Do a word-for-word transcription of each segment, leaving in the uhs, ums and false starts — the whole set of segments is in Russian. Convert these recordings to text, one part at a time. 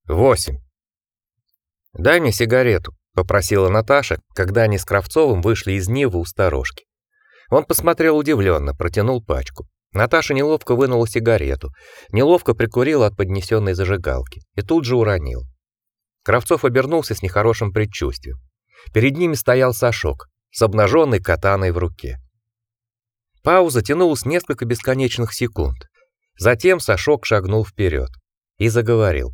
восемь. «Дай мне сигарету», — попросила Наташа, когда они с Кравцовым вышли из Нивы у сторожки. Он посмотрел удивленно, протянул пачку. Наташа неловко вынула сигарету, неловко прикурила от поднесенной зажигалки и тут же уронила. Кравцов обернулся с нехорошим предчувствием. Перед ними стоял Сашок с обнаженной катаной в руке. Пауза тянулась несколько бесконечных секунд. Затем Сашок шагнул вперед и заговорил.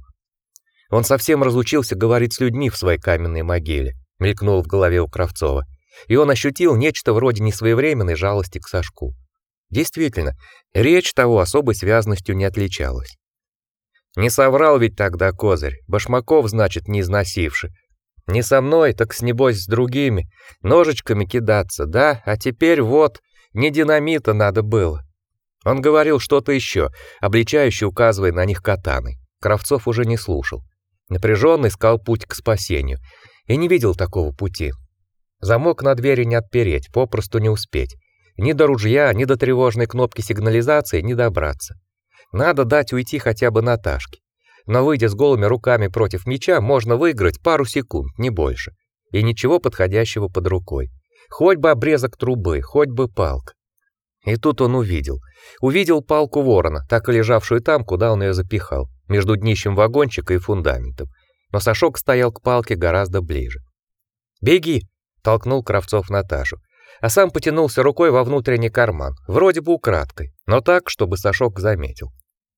Он совсем разучился говорить с людьми в своей каменной могиле, мелькнуло в голове у Кравцова, и он ощутил нечто вроде несвоевременной жалости к Сашку. Действительно, речь того особой связностью не отличалась. Не соврал ведь тогда Козырь, Башмаков, значит, не износивший. Не со мной, так с небось с другими, ножичками кидаться, да? А теперь вот, не динамита надо было. Он говорил что-то еще, обличающе указывая на них катаной. Кравцов уже не слушал. Напряженно искал путь к спасению и не видел такого пути. Замок на двери не отпереть, попросту не успеть. Ни до ружья, ни до тревожной кнопки сигнализации не добраться. Надо дать уйти хотя бы Наташке. Но выйдя с голыми руками против мяча, можно выиграть пару секунд, не больше. И ничего подходящего под рукой. Хоть бы обрезок трубы, хоть бы палка. И тут он увидел. Увидел палку ворона, так и лежавшую там, куда он ее запихал, между днищем вагончика и фундаментом. Но Сашок стоял к палке гораздо ближе. «Беги!» — толкнул Кравцов Наташу, а сам потянулся рукой во внутренний карман, вроде бы украдкой, но так, чтобы Сашок заметил.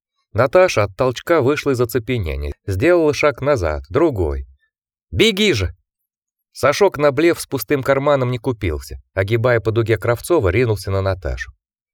Наташа от толчка вышла из оцепенения, сделала шаг назад, другой. «Беги же!» Сашок на блеф с пустым карманом не купился, огибая по дуге Кравцова, ринулся на Наташу.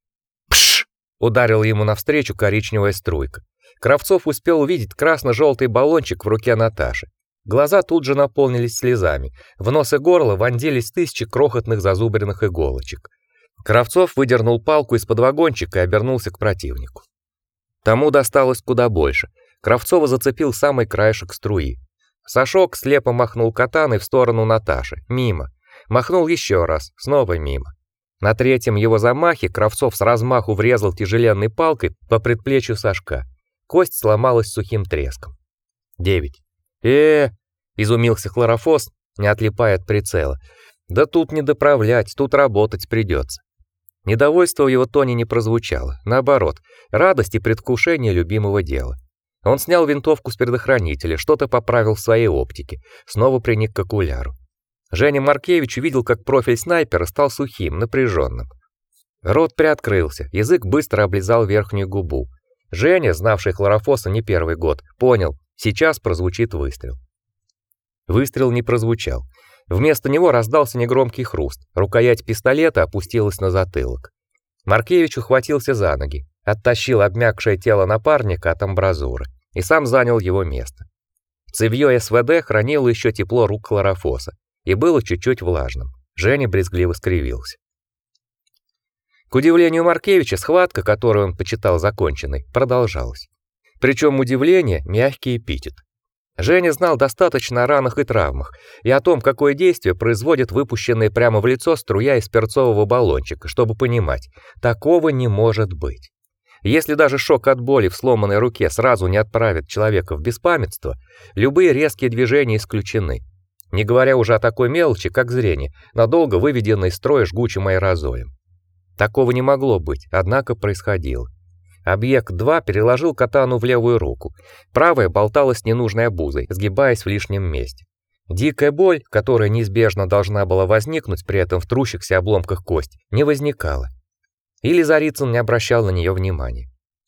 «Пш!» — ударила ему навстречу коричневая струйка. Кравцов успел увидеть красно-желтый баллончик в руке Наташи. Глаза тут же наполнились слезами, в нос и горло вонзились тысячи крохотных зазубренных иголочек. Кравцов выдернул палку из-под вагончика и обернулся к противнику. Тому досталось куда больше. Кравцова зацепил самый краешек струи. Сашок слепо махнул катаной в сторону Наташи, мимо. Махнул еще раз, снова мимо. На третьем его замахе Кравцов с размаху врезал тяжеленной палкой по предплечью Сашка. Кость сломалась сухим треском. Девять. Э, изумился Хлорофос, не отлипая от прицела. Да тут не доправлять, тут работать придется. Недовольство в его тоне не прозвучало, наоборот, радость и предвкушение любимого дела. Он снял винтовку с предохранителя, что-то поправил в своей оптике, снова приник к окуляру. Женя Маркевич увидел, как профиль снайпера стал сухим, напряженным. Рот приоткрылся, язык быстро облизал верхнюю губу. Женя, знавший Хлорофоса не первый год, понял, сейчас прозвучит выстрел. Выстрел не прозвучал. Вместо него раздался негромкий хруст. Рукоять пистолета опустилась на затылок. Маркевич ухватился за ноги, оттащил обмякшее тело напарника от амбразуры и сам занял его место. Цевьё СВД хранило еще тепло рук Хлорофоса и было чуть-чуть влажным. Женя брезгливо скривился. К удивлению Маркевича, схватка, которую он почитал законченной, продолжалась. Причем удивление — мягкий эпитет. Женя знал достаточно о ранах и травмах и о том, какое действие производит выпущенная прямо в лицо струя из перцового баллончика, чтобы понимать, такого не может быть. Если даже шок от боли в сломанной руке сразу не отправит человека в беспамятство, любые резкие движения исключены. Не говоря уже о такой мелочи, как зрение, надолго выведенное из строя жгучим аэрозолем. Такого не могло быть, однако происходило. Объект два переложил катану в левую руку. Правая болталась ненужной обузой, сгибаясь в лишнем месте. Дикая боль, которая неизбежно должна была возникнуть при этом в трущихся обломках кости, не возникала. Или Зарицын не обращал на нее внимания.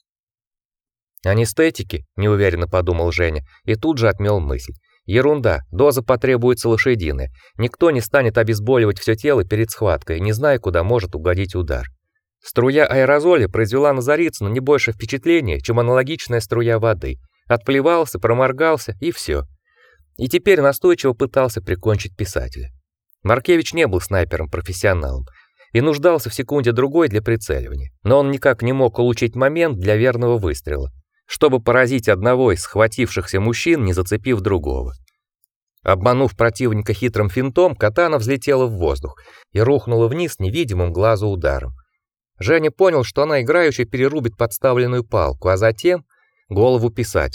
Анестетики, неуверенно подумал Женя, и тут же отмёл мысль. Ерунда, доза потребуется лошадиная. Никто не станет обезболивать все тело перед схваткой, не зная, куда может угодить удар. Струя аэрозоля произвела на Зарицына не больше впечатления, чем аналогичная струя воды. Отплевался, проморгался и все. И теперь настойчиво пытался прикончить писателя. Маркевич не был снайпером-профессионалом и нуждался в секунде-другой для прицеливания, но он никак не мог улучшить момент для верного выстрела, чтобы поразить одного из схватившихся мужчин, не зацепив другого. Обманув противника хитрым финтом, катана взлетела в воздух и рухнула вниз невидимым глазу ударом. Женя понял, что она играюще перерубит подставленную палку, а затем голову писателя.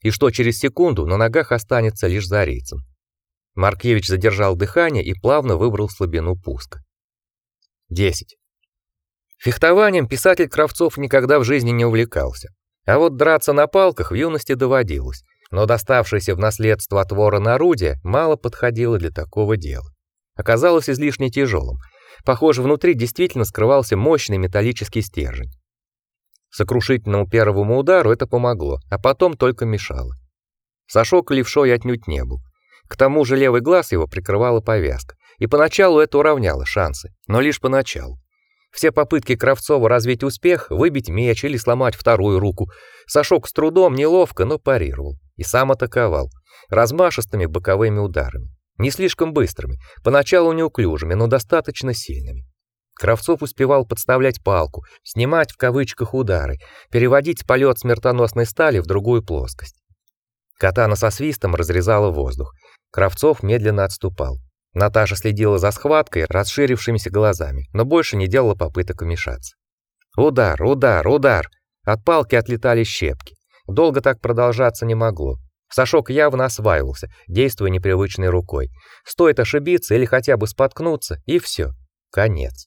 и что через секунду на ногах останется лишь Зарицын. Маркевич задержал дыхание и плавно выбрал слабину пуска. десять. Фехтованием писатель Кравцов никогда в жизни не увлекался. А вот драться на палках в юности доводилось, но доставшееся в наследство от ворона орудие мало подходило для такого дела. Оказалось излишне тяжелым. Похоже, внутри действительно скрывался мощный металлический стержень. Сокрушительному первому удару это помогло, а потом только мешало. Сашок левшой отнюдь не был. К тому же левый глаз его прикрывала повязка, и поначалу это уравняло шансы, но лишь поначалу. Все попытки Кравцова развить успех, выбить меч или сломать вторую руку, Сашок с трудом, неловко, но парировал и сам атаковал размашистыми боковыми ударами, не слишком быстрыми, поначалу неуклюжими, но достаточно сильными. Кравцов успевал подставлять палку, снимать в кавычках удары, переводить полет смертоносной стали в другую плоскость. Катана со свистом разрезала воздух. Кравцов медленно отступал. Наташа следила за схваткой расширившимися глазами, но больше не делала попыток вмешаться. Удар, удар, удар. От палки отлетали щепки. Долго так продолжаться не могло. Сашок явно осваивался, действуя непривычной рукой. Стоит ошибиться или хотя бы споткнуться, и все. Конец.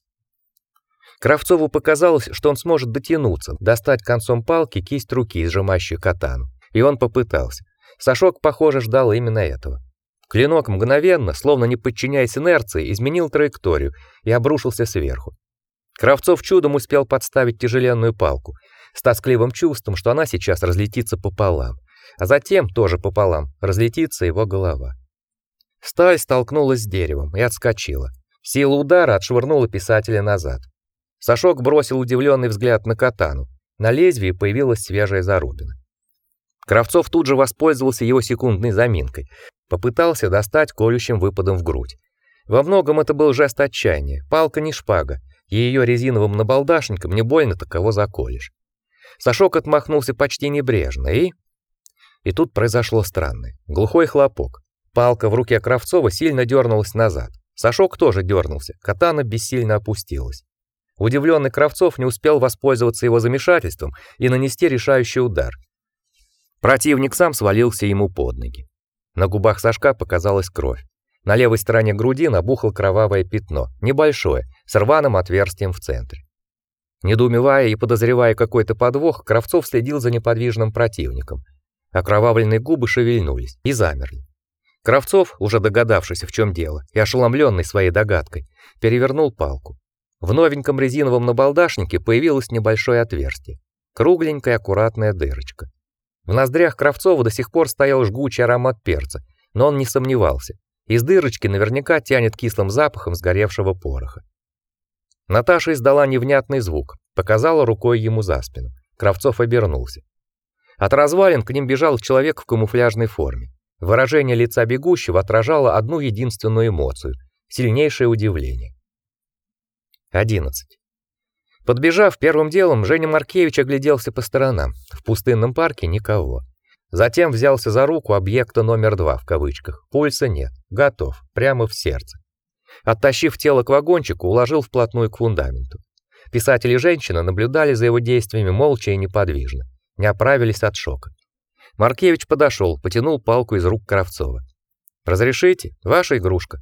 Кравцову показалось, что он сможет дотянуться, достать концом палки кисть руки, сжимающую катану. И он попытался. Сашок, похоже, ждал именно этого. Клинок мгновенно, словно не подчиняясь инерции, изменил траекторию и обрушился сверху. Кравцов чудом успел подставить тяжеленную палку, с тоскливым чувством, что она сейчас разлетится пополам, а затем тоже пополам разлетится его голова. Сталь столкнулась с деревом и отскочила. Сила удара отшвырнула писателя назад. Сашок бросил удивленный взгляд на катану. На лезвии появилась свежая зарубина. Кравцов тут же воспользовался его секундной заминкой, попытался достать колющим выпадом в грудь. Во многом это был жест отчаяния. Палка не шпага, и ее резиновым набалдашником не больно-то кого заколешь. Сашок отмахнулся почти небрежно, и... И тут произошло странное. Глухой хлопок. Палка в руке Кравцова сильно дернулась назад. Сашок тоже дернулся, катана бессильно опустилась. Удивленный Кравцов не успел воспользоваться его замешательством и нанести решающий удар. Противник сам свалился ему под ноги. На губах Сашка показалась кровь. На левой стороне груди набухло кровавое пятно, небольшое, с рваным отверстием в центре. Недоумевая и подозревая какой-то подвох, Кравцов следил за неподвижным противником. Окровавленные губы шевельнулись и замерли. Кравцов, уже догадавшись, в чем дело, и ошеломленный своей догадкой, перевернул палку. В новеньком резиновом набалдашнике появилось небольшое отверстие, кругленькая аккуратная дырочка. В ноздрях Кравцова до сих пор стоял жгучий аромат перца, но он не сомневался. Из дырочки наверняка тянет кислым запахом сгоревшего пороха. Наташа издала невнятный звук, показала рукой ему за спину. Кравцов обернулся. От развалин к ним бежал человек в камуфляжной форме. Выражение лица бегущего отражало одну единственную эмоцию — сильнейшее удивление. одиннадцать. Подбежав первым делом, Женя Маркевич огляделся по сторонам. В пустынном парке никого. Затем взялся за руку объекта номер два в кавычках. Пульса нет. Готов. Прямо в сердце. Оттащив тело к вагончику, уложил вплотную к фундаменту. Писатель и женщина наблюдали за его действиями молча и неподвижно. Не оправились от шока. Маркевич подошел, потянул палку из рук Кравцова. «Разрешите? Ваша игрушка».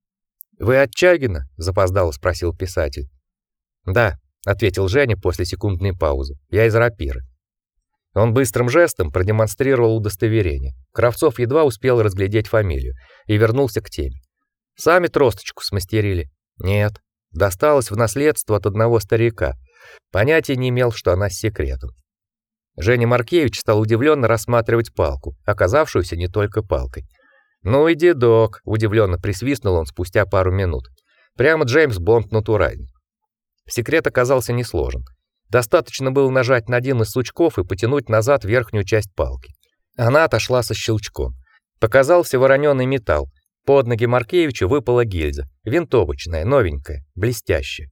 «Вы от Чагина?» — запоздало спросил писатель. «Да», — ответил Женя после секундной паузы. «Я из рапиры». Он быстрым жестом продемонстрировал удостоверение. Кравцов едва успел разглядеть фамилию и вернулся к теме. «Сами тросточку смастерили?» «Нет. Досталось в наследство от одного старика. Понятия не имел, что она с секретом». Женя Маркевич стал удивленно рассматривать палку, оказавшуюся не только палкой. «Ну и дедок», — удивленно присвистнул он спустя пару минут. «Прямо Джеймс Бонд натуральный». Секрет оказался несложен. Достаточно было нажать на один из сучков и потянуть назад верхнюю часть палки. Она отошла со щелчком. Показался вороненый металл. Под ноги Маркевича выпала гильза, винтовочная, новенькая, блестящая.